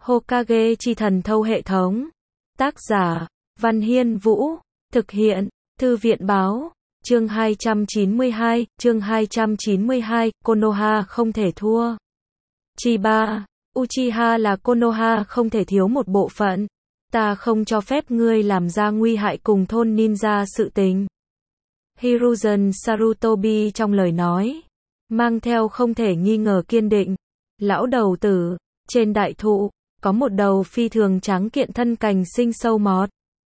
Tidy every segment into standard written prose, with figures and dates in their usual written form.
Hokage chi thần thâu hệ thống. Tác giả, Văn Hiên Vũ. Thực hiện, Thư viện báo. Chương 292, Konoha không thể thua. Chiba, Uchiha là Konoha không thể thiếu một bộ phận. Ta không cho phép ngươi làm ra nguy hại cùng thôn ninja sự tình. Hiruzen Sarutobi trong lời nói, mang theo không thể nghi ngờ kiên định. Lão đầu tử, trên đại thụ, có một đầu phi thường tráng kiện thân cành sinh sâu mọt.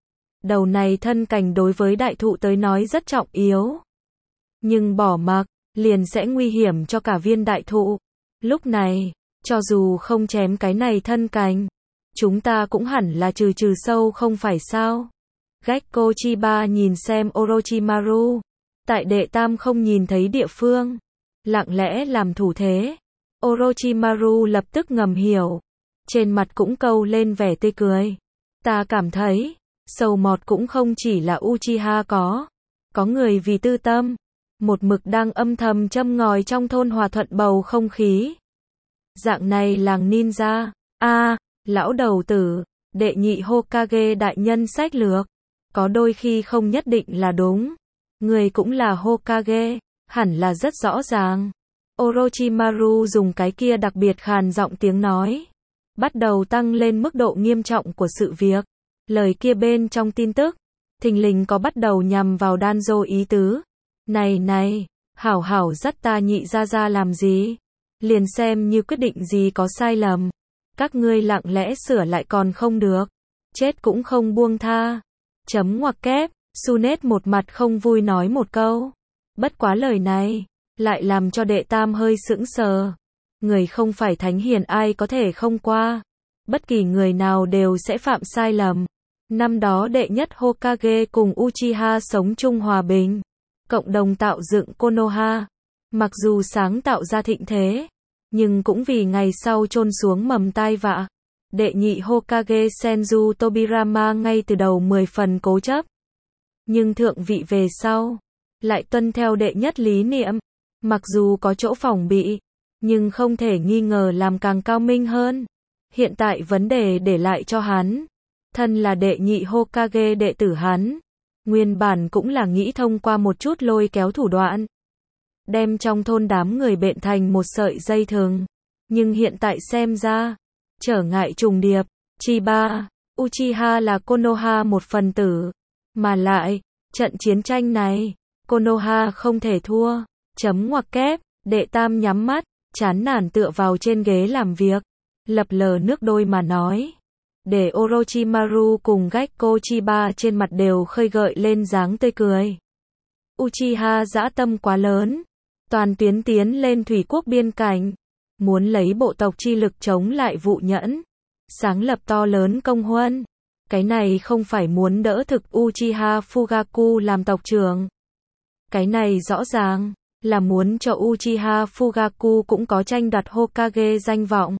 Đầu này thân cành đối với đại thụ tới nói rất trọng yếu. Nhưng bỏ mặc, liền sẽ nguy hiểm cho cả viên đại thụ. Lúc này, cho dù không chém cái này thân cành, chúng ta cũng hẳn là trừ sâu không phải sao? Gekko Chiba nhìn xem Orochimaru, tại đệ tam không nhìn thấy địa phương, lặng lẽ làm thủ thế. Orochimaru lập tức ngầm hiểu, trên mặt cũng câu lên vẻ tươi cười. Ta cảm thấy, sâu mọt cũng không chỉ là Uchiha có người vì tư tâm, một mực đang âm thầm châm ngòi trong thôn hòa thuận bầu không khí. Dạng này làng ninja, lão đầu tử, đệ nhị Hokage đại nhân sách lược, có đôi khi không nhất định là đúng. Người cũng là Hokage, hẳn là rất rõ ràng. Orochimaru dùng cái kia đặc biệt khàn giọng tiếng nói, bắt đầu tăng lên mức độ nghiêm trọng của sự việc. Lời kia bên trong tin tức, thình lình có bắt đầu nhằm vào Danzo ý tứ. Này, hảo hảo dắt ta nhị ra làm gì? Liền xem như quyết định gì có sai lầm. Các ngươi lặng lẽ sửa lại còn không được. Chết cũng không buông tha. Chấm ngoặc kép, Sunet một mặt không vui nói một câu. Bất quá lời này, lại làm cho đệ tam hơi sững sờ. Người không phải thánh hiền ai có thể không qua. Bất kỳ người nào đều sẽ phạm sai lầm. Năm đó đệ nhất Hokage cùng Uchiha sống chung hòa bình, cộng đồng tạo dựng Konoha. Mặc dù sáng tạo ra thịnh thế, nhưng cũng vì ngày sau chôn xuống mầm tai vạ. Đệ nhị Hokage Senju Tobirama ngay từ đầu 10 phần cố chấp. Nhưng thượng vị về sau, lại tuân theo đệ nhất lý niệm. Mặc dù có chỗ phòng bị, nhưng không thể nghi ngờ làm càng cao minh hơn. Hiện tại vấn đề để lại cho hắn. Thân là đệ nhị Hokage đệ tử hắn, nguyên bản cũng là nghĩ thông qua một chút lôi kéo thủ đoạn, đem trong thôn đám người bện thành một sợi dây thừng. Nhưng hiện tại xem ra, trở ngại trùng điệp. Chiba, Uchiha là Konoha một phần tử, mà lại, trận chiến tranh này, Konoha không thể thua. Chấm ngoặc kép, đệ tam nhắm mắt, chán nản tựa vào trên ghế làm việc, lập lờ nước đôi mà nói. Để Orochimaru cùng Gekko Chiba trên mặt đều khơi gợi lên dáng tươi cười. Uchiha dã tâm quá lớn, toàn tuyến tiến lên thủy quốc biên cảnh, muốn lấy bộ tộc chi lực chống lại Vụ Nhẫn, sáng lập to lớn công huân. Cái này không phải muốn đỡ thực Uchiha Fugaku làm tộc trưởng. Cái này rõ ràng là muốn cho Uchiha Fugaku cũng có tranh đoạt Hokage danh vọng.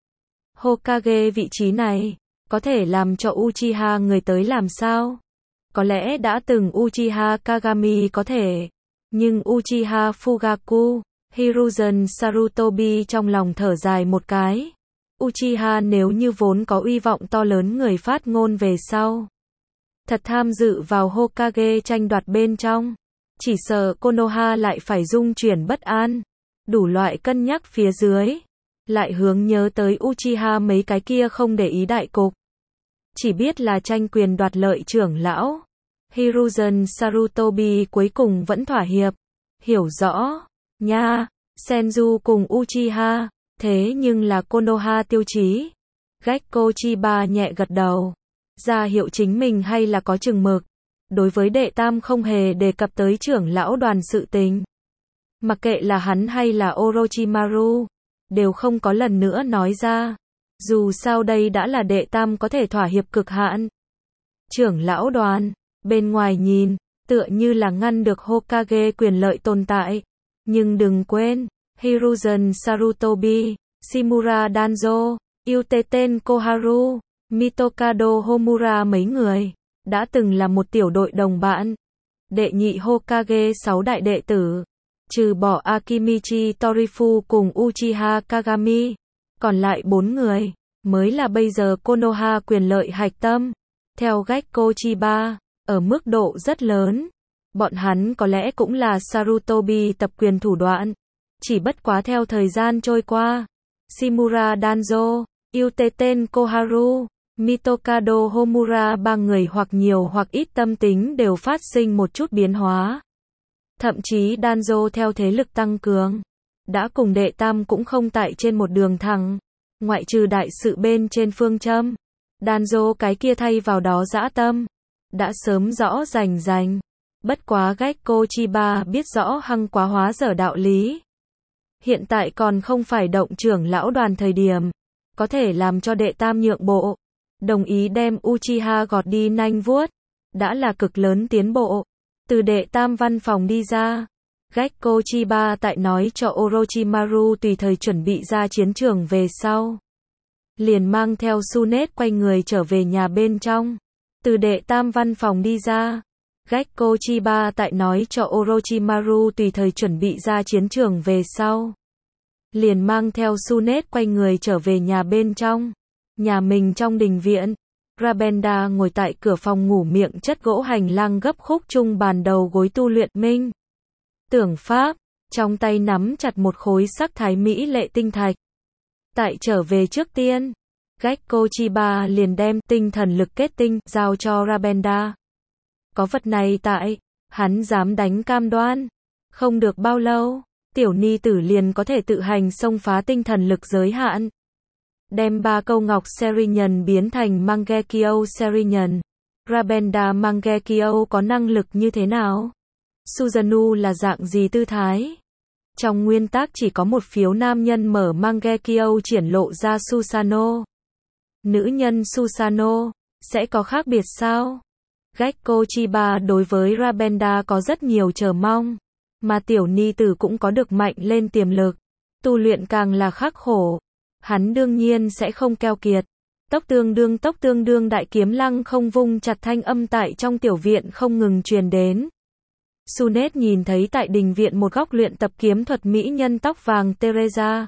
Hokage vị trí này, có thể làm cho Uchiha người tới làm sao? Có lẽ đã từng Uchiha Kagami có thể, nhưng Uchiha Fugaku, Hiruzen Sarutobi trong lòng thở dài một cái. Uchiha nếu như vốn có uy vọng to lớn người phát ngôn về sau, thật tham dự vào Hokage tranh đoạt bên trong, chỉ sợ Konoha lại phải rung chuyển bất an. Đủ loại cân nhắc phía dưới, lại hướng nhớ tới Uchiha mấy cái kia không để ý đại cục, chỉ biết là tranh quyền đoạt lợi trưởng lão. Hiruzen Sarutobi cuối cùng vẫn thỏa hiệp, hiểu rõ, nha, Senju cùng Uchiha, thế nhưng là Konoha tiêu chí. Gekko Chiba nhẹ gật đầu, ra hiệu chính mình hay là có chừng mực. Đối với đệ tam không hề đề cập tới trưởng lão đoàn sự tình. Mặc kệ là hắn hay là Orochimaru, đều không có lần nữa nói ra. Dù sao đây đã là đệ tam có thể thỏa hiệp cực hạn. Trưởng lão đoàn, bên ngoài nhìn, tựa như là ngăn được Hokage quyền lợi tồn tại. Nhưng đừng quên, Hiruzen Sarutobi, Shimura Danzo, Yuteten Koharu, Mitokado Homura mấy người, đã từng là một tiểu đội đồng bạn. Đệ nhị Hokage 6 đại đệ tử, trừ bỏ Akimichi Torifu cùng Uchiha Kagami, còn lại 4 người, mới là bây giờ Konoha quyền lợi hạch tâm. Theo Gekko Chiba, ở mức độ rất lớn, bọn hắn có lẽ cũng là Sarutobi tập quyền thủ đoạn. Chỉ bất quá theo thời gian trôi qua, Shimura Danzo, Yuteten Koharu, Mitokado Homura ba người hoặc nhiều hoặc ít tâm tính đều phát sinh một chút biến hóa. Thậm chí Danzo theo thế lực tăng cường, đã cùng đệ tam cũng không tại trên một đường thẳng, ngoại trừ đại sự bên trên phương châm. Danzo cái kia thay vào đó dã tâm, đã sớm rõ rành. Bất quá Gekko Chiba biết rõ hăng quá hóa dở đạo lý. Hiện tại còn không phải động trưởng lão đoàn thời điểm, có thể làm cho đệ tam nhượng bộ, đồng ý đem Uchiha gọt đi nanh vuốt, đã là cực lớn tiến bộ. Từ đệ tam văn phòng đi ra, Gekko Chiba tại nói cho Orochimaru tùy thời chuẩn bị ra chiến trường về sau. Liền mang theo Tsunade quay người trở về nhà bên trong. Từ đệ tam văn phòng đi ra, Gekko Chiba tại nói cho Orochimaru tùy thời chuẩn bị ra chiến trường về sau. Liền mang theo Tsunade quay người trở về nhà bên trong. Nhà mình trong đình viện, Rabenda ngồi tại cửa phòng ngủ miệng chất gỗ hành lang gấp khúc chung bàn đầu gối tu luyện minh tưởng pháp, trong tay nắm chặt một khối sắc thái mỹ lệ tinh thạch. Tại trở về trước tiên, Gekko Chiba liền đem tinh thần lực kết tinh giao cho Rabenda. Có vật này tại, hắn dám đánh cam đoan. Không được bao lâu, tiểu ni tử liền có thể tự hành xông phá tinh thần lực giới hạn. Đem 3 câu ngọc Serenian biến thành Mangekyo Serenian. Rabenda Mangekyo có năng lực như thế nào? Susanoo là dạng gì tư thái? Trong nguyên tắc chỉ có một phiếu nam nhân mở Mangekyo triển lộ ra Susanoo. Nữ nhân Susanoo sẽ có khác biệt sao? Gekko Chiba đối với Rabenda có rất nhiều chờ mong, mà tiểu ni tử cũng có được mạnh lên tiềm lực, tu luyện càng là khắc khổ, hắn đương nhiên sẽ không keo kiệt. Tốc tương đương đại kiếm lăng không vung chặt thanh âm tại trong tiểu viện không ngừng truyền đến. Tsunade nhìn thấy tại đình viện một góc luyện tập kiếm thuật mỹ nhân tóc vàng Teresa.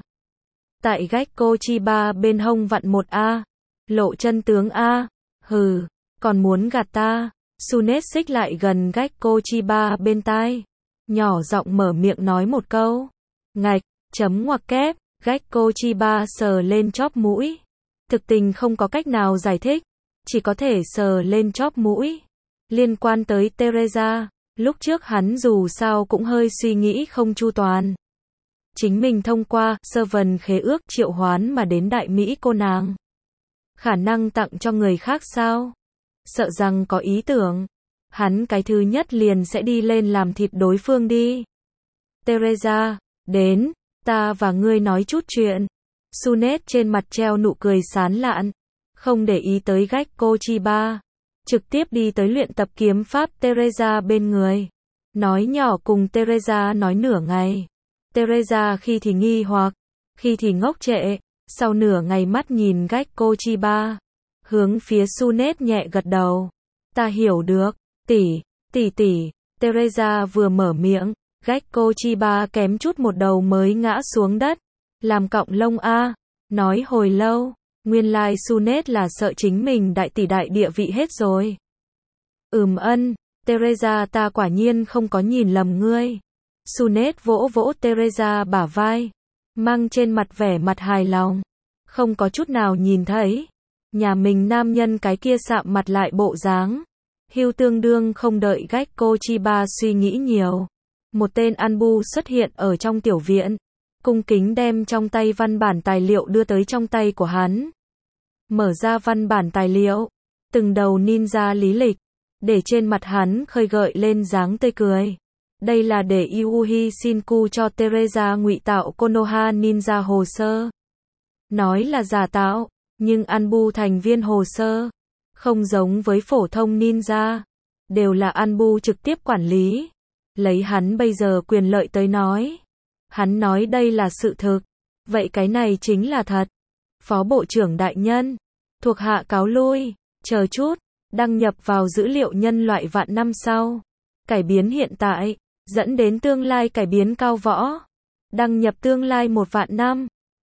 Tại Gekko Chiba bên hông vặn một A, lộ chân tướng A, hừ, còn muốn gạt ta. Tsunade xích lại gần Gekko Chiba bên tai, nhỏ giọng mở miệng nói một câu. Ngạch, chấm ngoặc kép, Gekko Chiba sờ lên chóp mũi. Thực tình không có cách nào giải thích, chỉ có thể sờ lên chóp mũi. Liên quan tới Teresa, lúc trước hắn dù sao cũng hơi suy nghĩ không chu toàn. Chính mình thông qua Servant khế ước triệu hoán mà đến đại Mỹ cô nàng. Khả năng tặng cho người khác sao? Sợ rằng có ý tưởng. Hắn cái thứ nhất liền sẽ đi lên làm thịt đối phương đi. Teresa, đến, ta và ngươi nói chút chuyện. Tsunade trên mặt treo nụ cười sán lạn, không để ý tới Gekko Chiba, trực tiếp đi tới luyện tập kiếm pháp Teresa bên người. Nói nhỏ cùng Teresa nói nửa ngày. Teresa khi thì nghi hoặc, khi thì ngốc trệ, sau nửa ngày mắt nhìn Gekko Chiba, hướng phía Tsunade nhẹ gật đầu. Ta hiểu được, tỷ. Teresa vừa mở miệng, Gekko Chiba kém chút một đầu mới ngã xuống đất. Làm cọng lông a, nói hồi lâu, nguyên lai Tsunade là sợ chính mình đại tỷ đại địa vị hết rồi. Teresa ta quả nhiên không có nhìn lầm ngươi. Tsunade vỗ vỗ Teresa bả vai, mang trên mặt vẻ mặt hài lòng. Không có chút nào nhìn thấy nhà mình nam nhân cái kia sạm mặt lại bộ dáng. Hưu tương đương không đợi Gekko Chiba suy nghĩ nhiều. Một tên Anbu xuất hiện ở trong tiểu viện, cung kính đem trong tay văn bản tài liệu đưa tới trong tay của hắn. Mở ra văn bản tài liệu, từng đầu ninja lý lịch, để trên mặt hắn khơi gợi lên dáng tươi cười. Đây là để Yuuhi Shinku cho Teresa ngụy tạo Konoha ninja hồ sơ. Nói là giả tạo, nhưng Anbu thành viên hồ sơ, không giống với phổ thông ninja, đều là Anbu trực tiếp quản lý. Lấy hắn bây giờ quyền lợi tới nói, hắn nói đây là sự thực, vậy cái này chính là thật. Phó Bộ trưởng đại nhân, thuộc hạ cáo lui, chờ chút, đăng nhập vào dữ liệu nhân loại vạn năm sau. Cải biến hiện tại, dẫn đến tương lai cải biến cao võ. Đăng nhập tương lai 1 vạn năm.